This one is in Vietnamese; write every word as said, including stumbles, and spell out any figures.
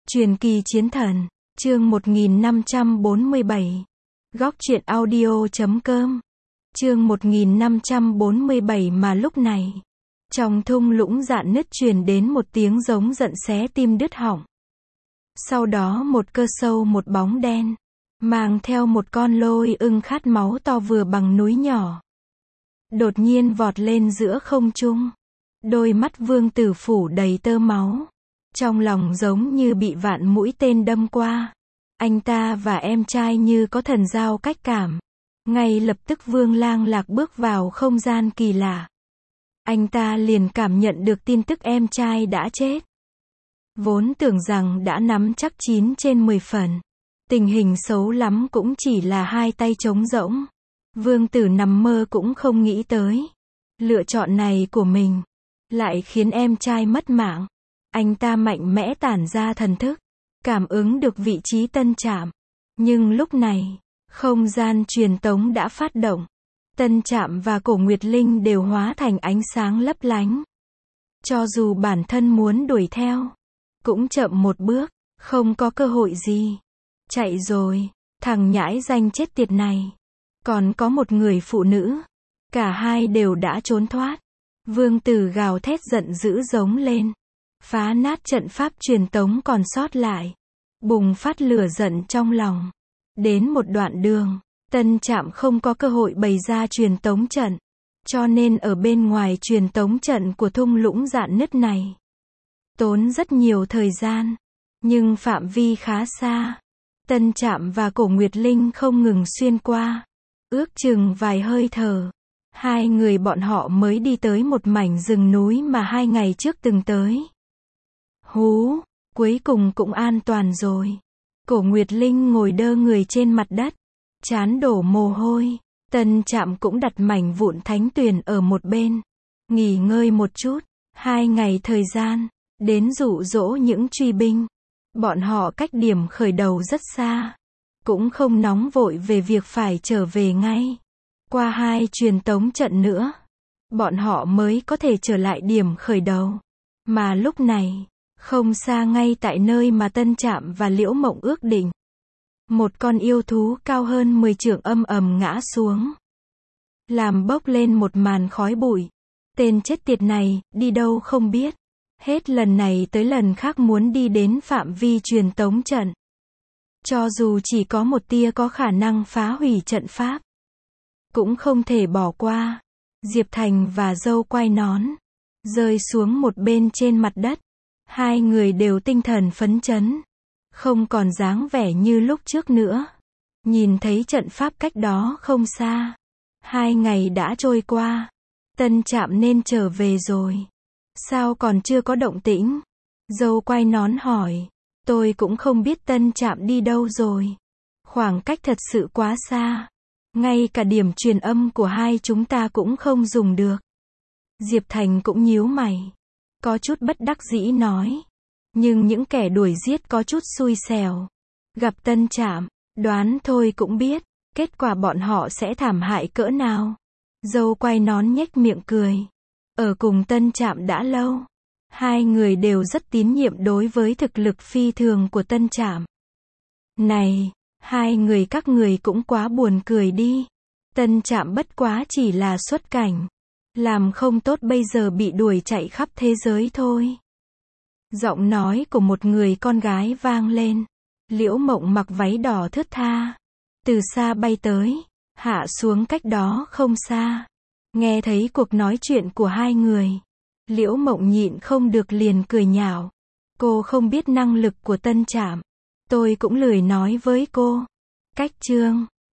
Truyền kỳ chiến thần, chương một nghìn năm trăm bốn mươi bảy. Góc truyện audio chấm com. Chương một nghìn năm trăm bốn mươi bảy mà lúc này, trong thung lũng rạn nứt truyền đến một tiếng giống giận xé tim đứt họng. Sau đó một cơ sâu một bóng đen, mang theo một con lôi ưng khát máu to vừa bằng núi nhỏ. Đột nhiên vọt lên giữa không trung. Đôi mắt Vương Tử phủ đầy tơ máu. Trong lòng giống như bị vạn mũi tên đâm qua. Anh ta và em trai như có thần giao cách cảm. Ngay lập tức Vương Lang Lạc bước vào không gian kỳ lạ. Anh ta liền cảm nhận được tin tức em trai đã chết. Vốn tưởng rằng đã nắm chắc chín trên mười phần. Tình hình xấu lắm cũng chỉ là hai tay trống rỗng. Vương Tử nằm mơ cũng không nghĩ tới. Lựa chọn này của mình lại khiến em trai mất mạng. Anh ta mạnh mẽ tản ra thần thức, cảm ứng được vị trí Tân Trạm. Nhưng lúc này, không gian truyền tống đã phát động. Tân Trạm và Cổ Nguyệt Linh đều hóa thành ánh sáng lấp lánh. Cho dù bản thân muốn đuổi theo, cũng chậm một bước, không có cơ hội gì. Chạy rồi, thằng nhãi danh chết tiệt này. Còn có một người phụ nữ. Cả hai đều đã trốn thoát. Vương Tử gào thét giận dữ giống lên. Phá nát trận pháp truyền tống còn sót lại. Bùng phát lửa giận trong lòng. Đến một đoạn đường, Tân Trạm không có cơ hội bày ra truyền tống trận. Cho nên ở bên ngoài truyền tống trận của thung lũng rạn nứt này. Tốn rất nhiều thời gian. Nhưng phạm vi khá xa. Tân Trạm và Cổ Nguyệt Linh không ngừng xuyên qua. Ước chừng vài hơi thở. Hai người bọn họ mới đi tới một mảnh rừng núi mà hai ngày trước từng tới. Hú, cuối cùng cũng an toàn rồi. Cổ Nguyệt Linh ngồi đơ người trên mặt đất, trán đổ mồ hôi. Tân Trạm cũng đặt mảnh vụn thánh tuyền ở một bên, nghỉ ngơi một chút. Hai ngày thời gian, đến dụ dỗ những truy binh. Bọn họ cách điểm khởi đầu rất xa, cũng không nóng vội về việc phải trở về ngay. Qua hai truyền tống trận nữa, bọn họ mới có thể trở lại điểm khởi đầu. Mà lúc này, không xa ngay tại nơi mà Tân Trạm và Liễu Mộng ước định. Một con yêu thú cao hơn mười trượng âm ầm ngã xuống. Làm bốc lên một màn khói bụi. Tên chết tiệt này, đi đâu không biết. Hết lần này tới lần khác muốn đi đến phạm vi truyền tống trận. Cho dù chỉ có một tia có khả năng phá hủy trận pháp, cũng không thể bỏ qua. Diệp Thành và Dâu Quai Nón rơi xuống một bên trên mặt đất. Hai người đều tinh thần phấn chấn, không còn dáng vẻ như lúc trước nữa. Nhìn thấy trận pháp cách đó không xa. Hai ngày đã trôi qua. Tân Trạm nên trở về rồi. Sao còn chưa có động tĩnh? Dâu Quai Nón hỏi. Tôi cũng không biết Tân Trạm đi đâu rồi. Khoảng cách thật sự quá xa. Ngay cả điểm truyền âm của hai chúng ta cũng không dùng được. Diệp Thành cũng nhíu mày. Có chút bất đắc dĩ nói. Nhưng những kẻ đuổi giết có chút xui xẻo. Gặp Tân Trạm, đoán thôi cũng biết, kết quả bọn họ sẽ thảm hại cỡ nào. Dâu Quai Nón nhếch miệng cười. Ở cùng Tân Trạm đã lâu. Hai người đều rất tín nhiệm đối với thực lực phi thường của Tân Trạm. Này, hai người các người cũng quá buồn cười đi. Tân Trạm bất quá chỉ là xuất cảnh. Làm không tốt bây giờ bị đuổi chạy khắp thế giới thôi. Giọng nói của một người con gái vang lên. Liễu Mộng mặc váy đỏ thướt tha. Từ xa bay tới, hạ xuống cách đó không xa. Nghe thấy cuộc nói chuyện của hai người. Liễu Mộng nhịn không được liền cười nhạo. Cô không biết năng lực của Tân Trạm. Tôi cũng lười nói với cô. Cách chương.